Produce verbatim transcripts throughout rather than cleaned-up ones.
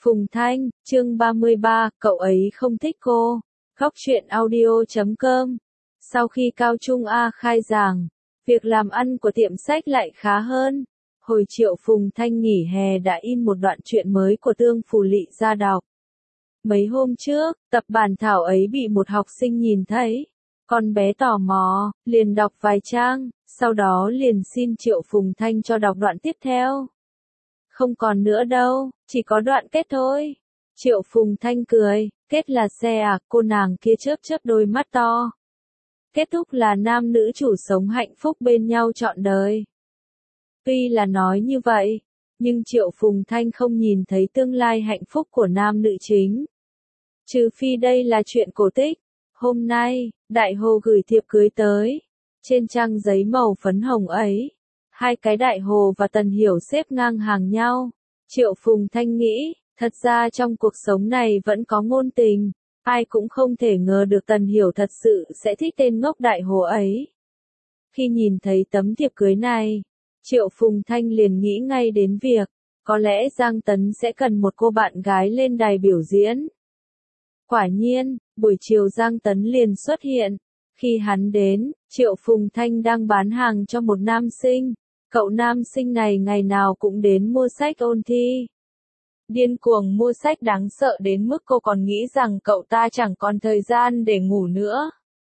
Phùng Thanh, chương ba mươi ba, cậu ấy không thích cô. Góc truyện audio chấm com. Sau khi Cao Trung A khai giảng, việc làm ăn của tiệm sách lại khá hơn. Hồi Triệu Phùng Thanh nghỉ hè đã in một đoạn truyện mới của Tương Phù Lị ra đọc. Mấy hôm trước, tập bản thảo ấy bị một học sinh nhìn thấy. Con bé tò mò, liền đọc vài trang, sau đó liền xin Triệu Phùng Thanh cho đọc đoạn tiếp theo. Không còn nữa đâu, chỉ có đoạn kết thôi. Triệu Phùng Thanh cười, kết là xe à, cô nàng kia chớp chớp đôi mắt to. Kết thúc là nam nữ chủ sống hạnh phúc bên nhau trọn đời. Tuy là nói như vậy, nhưng Triệu Phùng Thanh không nhìn thấy tương lai hạnh phúc của nam nữ chính. Trừ phi đây là chuyện cổ tích. Hôm nay, Đại Hồ gửi thiệp cưới tới. Trên trang giấy màu phấn hồng ấy, hai cái Đại Hồ và Tần Hiểu xếp ngang hàng nhau. Triệu Phùng Thanh nghĩ, thật ra trong cuộc sống này vẫn có ngôn tình. Ai cũng không thể ngờ được Tần Hiểu thật sự sẽ thích tên ngốc Đại Hồ ấy. Khi nhìn thấy tấm thiệp cưới này, Triệu Phùng Thanh liền nghĩ ngay đến việc, có lẽ Giang Tấn sẽ cần một cô bạn gái lên đài biểu diễn. Quả nhiên, buổi chiều Giang Tấn liền xuất hiện. Khi hắn đến, Triệu Phùng Thanh đang bán hàng cho một nam sinh. Cậu nam sinh này ngày nào cũng đến mua sách ôn thi. Điên cuồng mua sách đáng sợ đến mức cô còn nghĩ rằng cậu ta chẳng còn thời gian để ngủ nữa.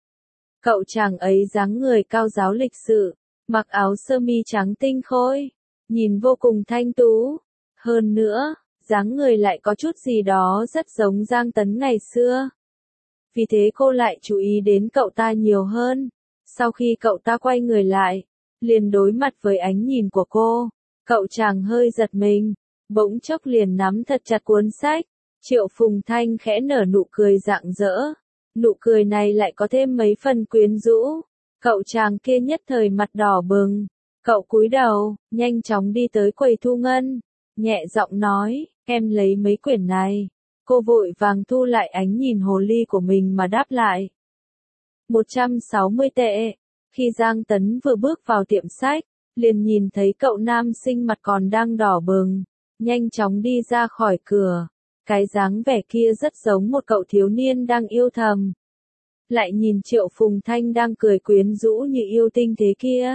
Cậu chàng ấy dáng người cao ráo lịch sự, mặc áo sơ mi trắng tinh khôi, nhìn vô cùng thanh tú. Hơn nữa, dáng người lại có chút gì đó rất giống Giang Tấn ngày xưa. Vì thế cô lại chú ý đến cậu ta nhiều hơn. Sau khi cậu ta quay người lại, liền đối mặt với ánh nhìn của cô, cậu chàng hơi giật mình, bỗng chốc liền nắm thật chặt cuốn sách. Triệu Phùng Thanh khẽ nở nụ cười rạng rỡ. Nụ cười này lại có thêm mấy phần quyến rũ. Cậu chàng kia nhất thời mặt đỏ bừng. Cậu cúi đầu, nhanh chóng đi tới quầy thu ngân, nhẹ giọng nói, em lấy mấy quyển này. Cô vội vàng thu lại ánh nhìn hồ ly của mình mà đáp lại. một trăm sáu mươi tệ. Khi Giang Tấn vừa bước vào tiệm sách, liền nhìn thấy cậu nam sinh mặt còn đang đỏ bừng, nhanh chóng đi ra khỏi cửa. Cái dáng vẻ kia rất giống một cậu thiếu niên đang yêu thầm. Lại nhìn Triệu Phùng Thanh đang cười quyến rũ như yêu tinh thế kia.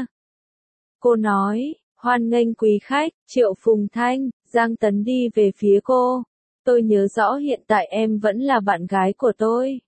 Cô nói, hoan nghênh quý khách. Triệu Phùng Thanh. Giang Tấn đi về phía cô. Tôi nhớ rõ hiện tại em vẫn là bạn gái của tôi.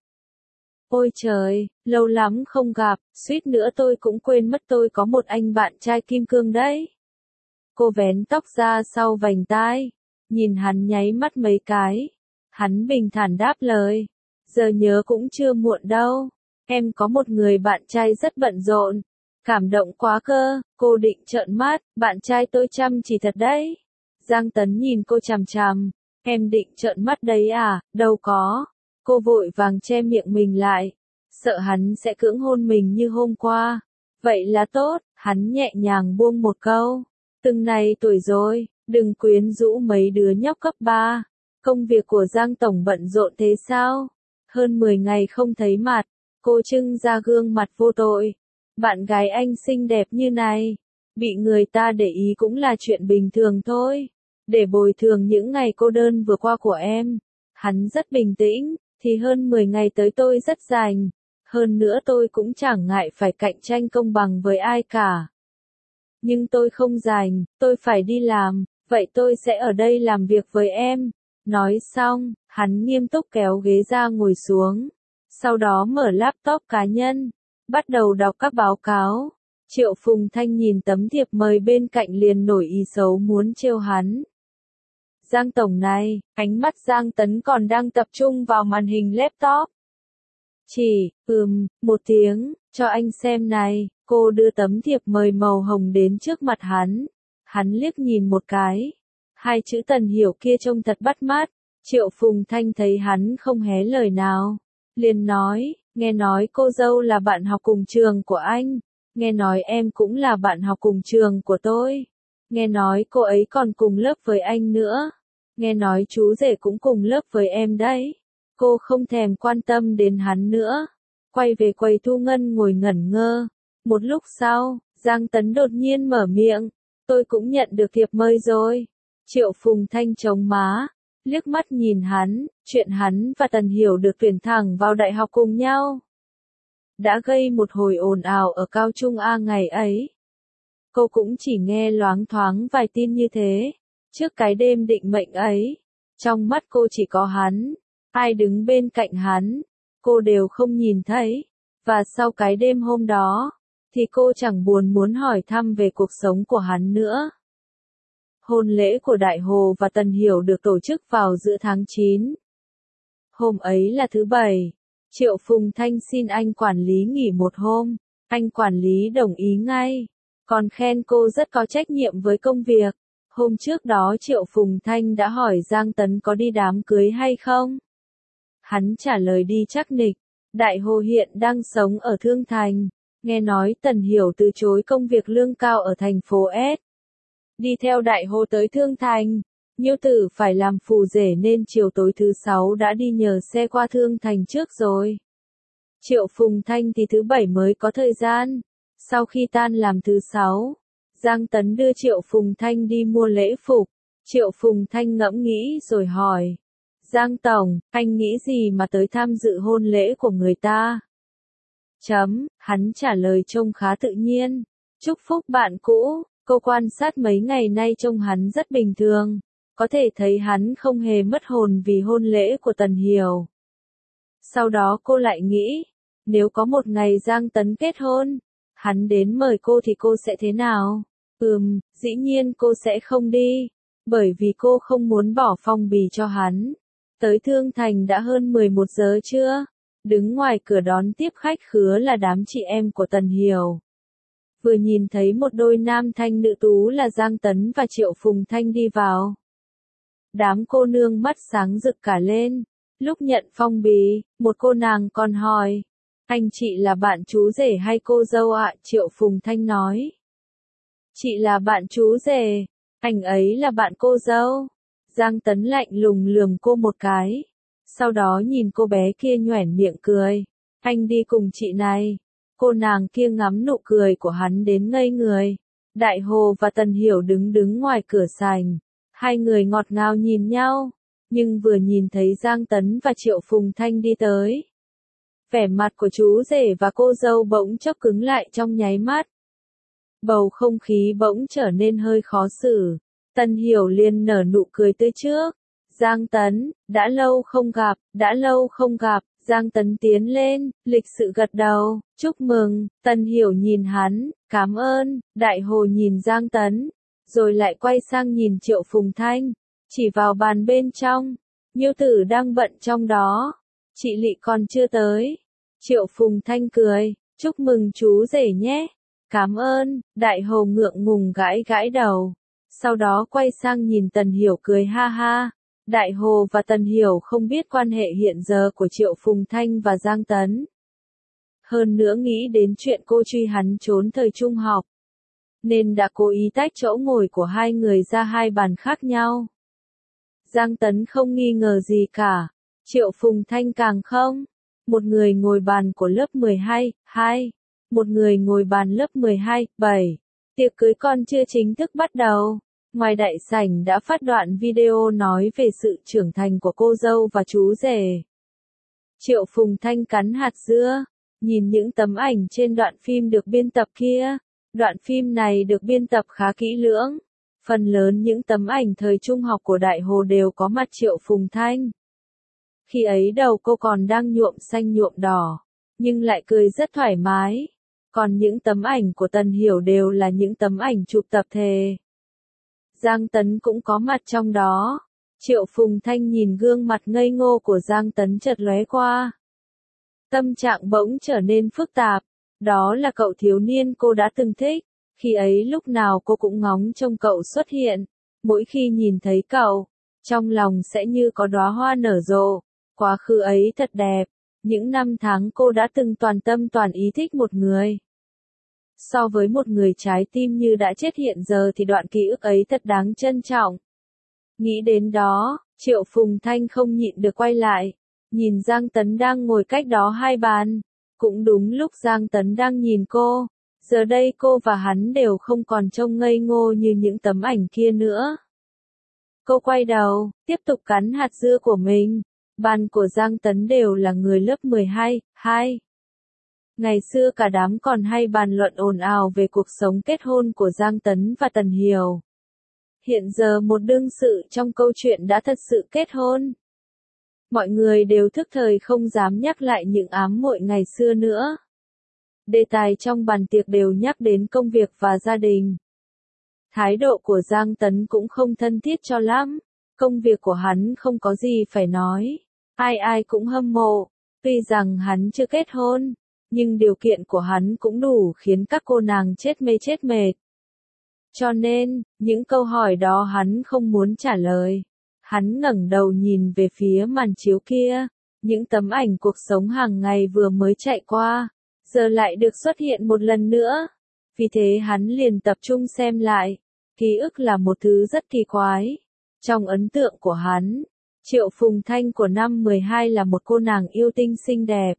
Ôi trời, lâu lắm không gặp, suýt nữa tôi cũng quên mất tôi có một anh bạn trai kim cương đấy. Cô vén tóc ra sau vành tai, nhìn hắn nháy mắt mấy cái. Hắn bình thản đáp lời, giờ nhớ cũng chưa muộn đâu. Em có một người bạn trai rất bận rộn. Cảm động quá cơ, cô định trợn mắt, bạn trai tôi chăm chỉ thật đấy. Giang Tấn nhìn cô chằm chằm. Em định trợn mắt đấy à, đâu có. Cô vội vàng che miệng mình lại, sợ hắn sẽ cưỡng hôn mình như hôm qua. Vậy là tốt, hắn nhẹ nhàng buông một câu. Từng này tuổi rồi, đừng quyến rũ mấy đứa nhóc cấp ba. Công việc của Giang Tổng bận rộn thế sao? Hơn mười ngày không thấy mặt, cô trưng ra gương mặt vô tội. Bạn gái anh xinh đẹp như này, bị người ta để ý cũng là chuyện bình thường thôi. Để bồi thường những ngày cô đơn vừa qua của em. Hắn rất bình tĩnh, thì hơn mười ngày tới tôi rất rảnh. Hơn nữa tôi cũng chẳng ngại phải cạnh tranh công bằng với ai cả. Nhưng tôi không rảnh, tôi phải đi làm, vậy tôi sẽ ở đây làm việc với em. Nói xong, hắn nghiêm túc kéo ghế ra ngồi xuống. Sau đó mở laptop cá nhân, bắt đầu đọc các báo cáo. Triệu Phùng Thanh nhìn tấm thiệp mời bên cạnh liền nổi ý xấu muốn trêu hắn. Giang Tổng này, ánh mắt Giang Tấn còn đang tập trung vào màn hình laptop. Chỉ, ừm, một tiếng, cho anh xem này. Cô đưa tấm thiệp mời màu hồng đến trước mặt hắn. Hắn liếc nhìn một cái. Hai chữ Tần Hiểu kia trông thật bắt mắt. Triệu Phùng Thanh thấy hắn không hé lời nào, liền nói, nghe nói cô dâu là bạn học cùng trường của anh. Nghe nói em cũng là bạn học cùng trường của tôi. Nghe nói cô ấy còn cùng lớp với anh nữa. Nghe nói chú rể cũng cùng lớp với em đấy. Cô không thèm quan tâm đến hắn nữa. Quay về quầy thu ngân ngồi ngẩn ngơ. Một lúc sau, Giang Tấn đột nhiên mở miệng. Tôi cũng nhận được thiệp mời rồi. Triệu Phùng Thanh chống má. liếc mắt nhìn hắn, chuyện hắn và Tần Hiểu được tuyển thẳng vào đại học cùng nhau đã gây một hồi ồn ào ở cao trung A ngày ấy. Cô cũng chỉ nghe loáng thoáng vài tin như thế. Trước cái đêm định mệnh ấy, trong mắt cô chỉ có hắn, ai đứng bên cạnh hắn, cô đều không nhìn thấy. Và sau cái đêm hôm đó, thì cô chẳng buồn muốn hỏi thăm về cuộc sống của hắn nữa. Hôn lễ của Đại Hồ và Tần Hiểu được tổ chức vào giữa tháng chín. Hôm ấy là thứ bảy. Triệu Phùng Thanh xin anh quản lý nghỉ một hôm. Anh quản lý đồng ý ngay, còn khen cô rất có trách nhiệm với công việc. Hôm trước đó Triệu Phùng Thanh đã hỏi Giang Tấn có đi đám cưới hay không. Hắn trả lời đi chắc nịch. Đại Hồ hiện đang sống ở Thương Thành. Nghe nói Tần Hiểu từ chối công việc lương cao ở thành phố S. Đi theo Đại Hồ tới Thương Thành. Nhiêu Tử phải làm phù rể nên chiều tối thứ sáu đã đi nhờ xe qua Thương Thành trước rồi. Triệu Phùng Thanh thì thứ bảy mới có thời gian. Sau khi tan làm thứ sáu, Giang Tấn đưa Triệu Phùng Thanh đi mua lễ phục. Triệu Phùng Thanh ngẫm nghĩ rồi hỏi. Giang Tổng, anh nghĩ gì mà tới tham dự hôn lễ của người ta? Chấm, hắn trả lời trông khá tự nhiên. Chúc phúc bạn cũ, cô quan sát mấy ngày nay trông hắn rất bình thường. Có thể thấy hắn không hề mất hồn vì hôn lễ của Tần Hiểu. Sau đó cô lại nghĩ, nếu có một ngày Giang Tấn kết hôn, hắn đến mời cô thì cô sẽ thế nào? Ừm, dĩ nhiên cô sẽ không đi, bởi vì cô không muốn bỏ phong bì cho hắn. Tới Thương Thành đã hơn mười một giờ trưa, đứng ngoài cửa đón tiếp khách khứa là đám chị em của Tần Hiểu. Vừa nhìn thấy một đôi nam thanh nữ tú là Giang Tấn và Triệu Phùng Thanh đi vào. Đám cô nương mắt sáng rực cả lên. Lúc nhận phong bì, một cô nàng còn hỏi, anh chị là bạn chú rể hay cô dâu ạ? Triệu Phùng Thanh nói, chị là bạn chú rể, anh ấy là bạn cô dâu. Giang Tấn lạnh lùng lườm cô một cái, sau đó nhìn cô bé kia nhoẻn miệng cười, anh đi cùng chị này. Cô nàng kia ngắm nụ cười của hắn đến ngây người. Đại Hồ và Tần Hiểu đứng đứng ngoài cửa sảnh. Hai người ngọt ngào nhìn nhau, nhưng vừa nhìn thấy Giang Tấn và Triệu Phùng Thanh đi tới, vẻ mặt của chú rể và cô dâu bỗng chốc cứng lại trong nháy mắt. Bầu không khí bỗng trở nên hơi khó xử. Tần Hiểu liền nở nụ cười tươi trước. Giang Tấn, đã lâu không gặp, đã lâu không gặp. Giang Tấn tiến lên, lịch sự gật đầu, chúc mừng. Tần Hiểu nhìn hắn, cảm ơn. Đại Hồ nhìn Giang Tấn, rồi lại quay sang nhìn Triệu Phùng Thanh, chỉ vào bàn bên trong. Nhiêu Tử đang bận trong đó, chị Lị còn chưa tới. Triệu Phùng Thanh cười, chúc mừng chú rể nhé. Cảm ơn. Đại Hồ ngượng ngùng gãi gãi đầu, sau đó quay sang nhìn Tần Hiểu cười ha ha. Đại Hồ và Tần Hiểu không biết quan hệ hiện giờ của Triệu Phùng Thanh và Giang Tấn. Hơn nữa nghĩ đến chuyện cô truy hắn trốn thời trung học, nên đã cố ý tách chỗ ngồi của hai người ra hai bàn khác nhau. Giang Tấn không nghi ngờ gì cả, Triệu Phùng Thanh càng không. Một người ngồi bàn của lớp mười hai, hai, một người ngồi bàn lớp mười hai, bảy. Tiệc cưới còn chưa chính thức bắt đầu. Ngoài đại sảnh đã phát đoạn video nói về sự trưởng thành của cô dâu và chú rể. Triệu Phùng Thanh cắn hạt dưa, nhìn những tấm ảnh trên đoạn phim được biên tập kia. Đoạn phim này được biên tập khá kỹ lưỡng. Phần lớn những tấm ảnh thời trung học của Đại Hồ đều có mặt Triệu Phùng Thanh. Khi ấy đầu cô còn đang nhuộm xanh nhuộm đỏ, nhưng lại cười rất thoải mái. Còn những tấm ảnh của Tần Hiểu đều là những tấm ảnh chụp tập thể. Giang Tấn cũng có mặt trong đó. Triệu Phùng Thanh nhìn gương mặt ngây ngô của Giang Tấn chợt lóe qua. Tâm trạng bỗng trở nên phức tạp. Đó là cậu thiếu niên cô đã từng thích. Khi ấy lúc nào cô cũng ngóng trông cậu xuất hiện. Mỗi khi nhìn thấy cậu, trong lòng sẽ như có đóa hoa nở rộ. Quá khứ ấy thật đẹp. Những năm tháng cô đã từng toàn tâm toàn ý thích một người. So với một người trái tim như đã chết hiện giờ thì đoạn ký ức ấy thật đáng trân trọng. Nghĩ đến đó, Triệu Phùng Thanh không nhịn được quay lại. Nhìn Giang Tấn đang ngồi cách đó hai bàn. Cũng đúng lúc Giang Tấn đang nhìn cô. Giờ đây cô và hắn đều không còn trông ngây ngô như những tấm ảnh kia nữa. Cô quay đầu, tiếp tục cắn hạt dưa của mình. Ban của Giang Tấn đều là người lớp mười hai, hai. Ngày xưa cả đám còn hay bàn luận ồn ào về cuộc sống kết hôn của Giang Tấn và Tần Hiểu. Hiện giờ một đương sự trong câu chuyện đã thật sự kết hôn. Mọi người đều thức thời không dám nhắc lại những ám muội ngày xưa nữa. Đề tài trong bàn tiệc đều nhắc đến công việc và gia đình. Thái độ của Giang Tấn cũng không thân thiết cho lắm. Công việc của hắn không có gì phải nói. Ai ai cũng hâm mộ. Tuy rằng hắn chưa kết hôn, nhưng điều kiện của hắn cũng đủ khiến các cô nàng chết mê chết mệt. Cho nên, những câu hỏi đó hắn không muốn trả lời. Hắn ngẩng đầu nhìn về phía màn chiếu kia. Những tấm ảnh cuộc sống hàng ngày vừa mới chạy qua, giờ lại được xuất hiện một lần nữa. Vì thế hắn liền tập trung xem lại. Ký ức là một thứ rất kỳ quái. Trong ấn tượng của hắn, Triệu Phùng Thanh của năm mười hai là một cô nàng yêu tinh xinh đẹp.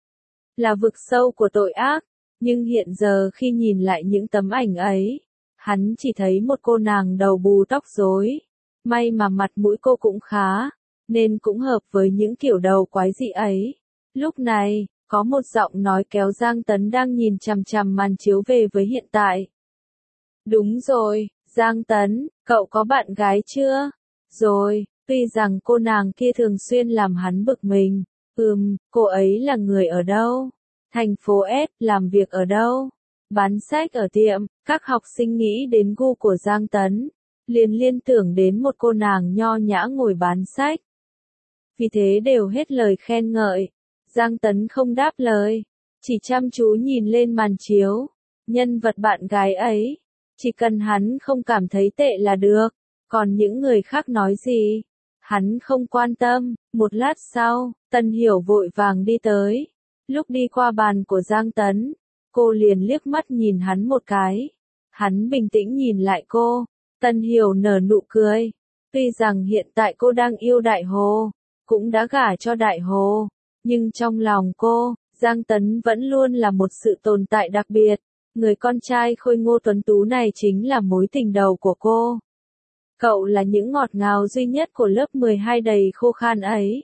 Là vực sâu của tội ác. Nhưng hiện giờ khi nhìn lại những tấm ảnh ấy, hắn chỉ thấy một cô nàng đầu bù tóc rối. May mà mặt mũi cô cũng khá, nên cũng hợp với những kiểu đầu quái dị ấy. Lúc này, có một giọng nói kéo Giang Tấn đang nhìn chằm chằm màn chiếu về với hiện tại. Đúng rồi, Giang Tấn, cậu có bạn gái chưa? Rồi, tuy rằng cô nàng kia thường xuyên làm hắn bực mình. Ừm, cô ấy là người ở đâu? Thành phố S, làm việc ở đâu? Bán sách ở tiệm. Các học sinh nghĩ đến gu của Giang Tấn, liền liên tưởng đến một cô nàng nho nhã ngồi bán sách. Vì thế đều hết lời khen ngợi. Giang Tấn không đáp lời, chỉ chăm chú nhìn lên màn chiếu. Nhân vật bạn gái ấy, chỉ cần hắn không cảm thấy tệ là được. Còn những người khác nói gì, hắn không quan tâm. Một lát sau, Tần Hiểu vội vàng đi tới. Lúc đi qua bàn của Giang Tấn, cô liền liếc mắt nhìn hắn một cái. Hắn bình tĩnh nhìn lại cô. Tần Hiểu nở nụ cười. Tuy rằng hiện tại cô đang yêu Đại Hồ, cũng đã gả cho Đại Hồ, nhưng trong lòng cô, Giang Tấn vẫn luôn là một sự tồn tại đặc biệt. Người con trai khôi ngô tuấn tú này chính là mối tình đầu của cô. Cậu là những ngọt ngào duy nhất của lớp mười hai đầy khô khan ấy.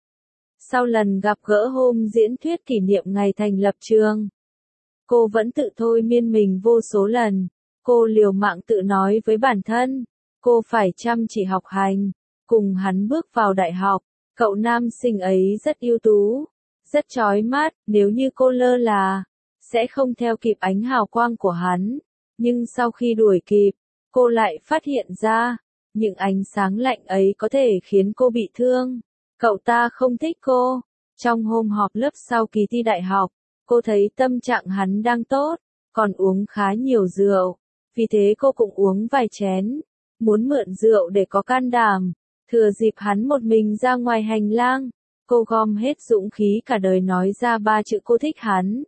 Sau lần gặp gỡ hôm diễn thuyết kỷ niệm ngày thành lập trường, cô vẫn tự thôi miên mình vô số lần. Cô liều mạng tự nói với bản thân, cô phải chăm chỉ học hành, cùng hắn bước vào đại học. Cậu nam sinh ấy rất ưu tú, rất chói mắt, nếu như cô lơ là, sẽ không theo kịp ánh hào quang của hắn. Nhưng sau khi đuổi kịp, cô lại phát hiện ra, những ánh sáng lạnh ấy có thể khiến cô bị thương. Cậu ta không thích cô. Trong hôm họp lớp sau kỳ thi đại học, cô thấy tâm trạng hắn đang tốt, còn uống khá nhiều rượu. Vì thế cô cũng uống vài chén, muốn mượn rượu để có can đảm. Thừa dịp hắn một mình ra ngoài hành lang, cô gom hết dũng khí cả đời nói ra ba chữ cô thích hắn.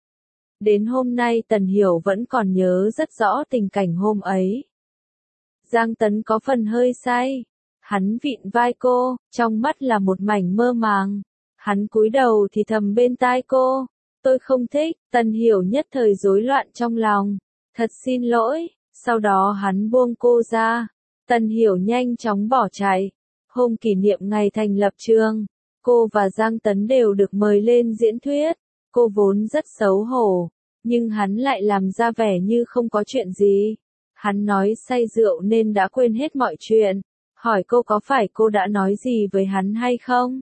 Đến hôm nay Tần Hiểu vẫn còn nhớ rất rõ tình cảnh hôm ấy. Giang Tấn có phần hơi say. Hắn vịn vai cô, trong mắt là một mảnh mơ màng. Hắn cúi đầu thì thầm bên tai cô. Tôi không thích. Tần Hiểu nhất thời rối loạn trong lòng. Thật xin lỗi. Sau đó hắn buông cô ra. Tần Hiểu nhanh chóng bỏ chạy. Hôm kỷ niệm ngày thành lập trường, cô và Giang Tấn đều được mời lên diễn thuyết. Cô vốn rất xấu hổ, nhưng hắn lại làm ra vẻ như không có chuyện gì. Hắn nói say rượu nên đã quên hết mọi chuyện. Hỏi cô có phải cô đã nói gì với hắn hay không?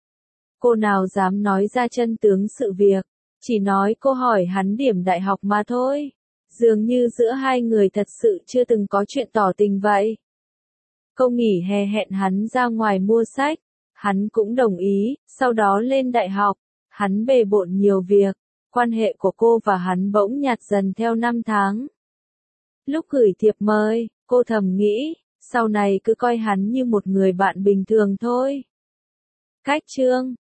Cô nào dám nói ra chân tướng sự việc, chỉ nói cô hỏi hắn điểm đại học mà thôi. Dường như giữa hai người thật sự chưa từng có chuyện tỏ tình vậy. Cô nghỉ hè hẹn hắn ra ngoài mua sách, hắn cũng đồng ý, sau đó lên đại học, hắn bề bộn nhiều việc, quan hệ của cô và hắn bỗng nhạt dần theo năm tháng. Lúc gửi thiệp mời, cô thầm nghĩ, sau này cứ coi hắn như một người bạn bình thường thôi. Cách chương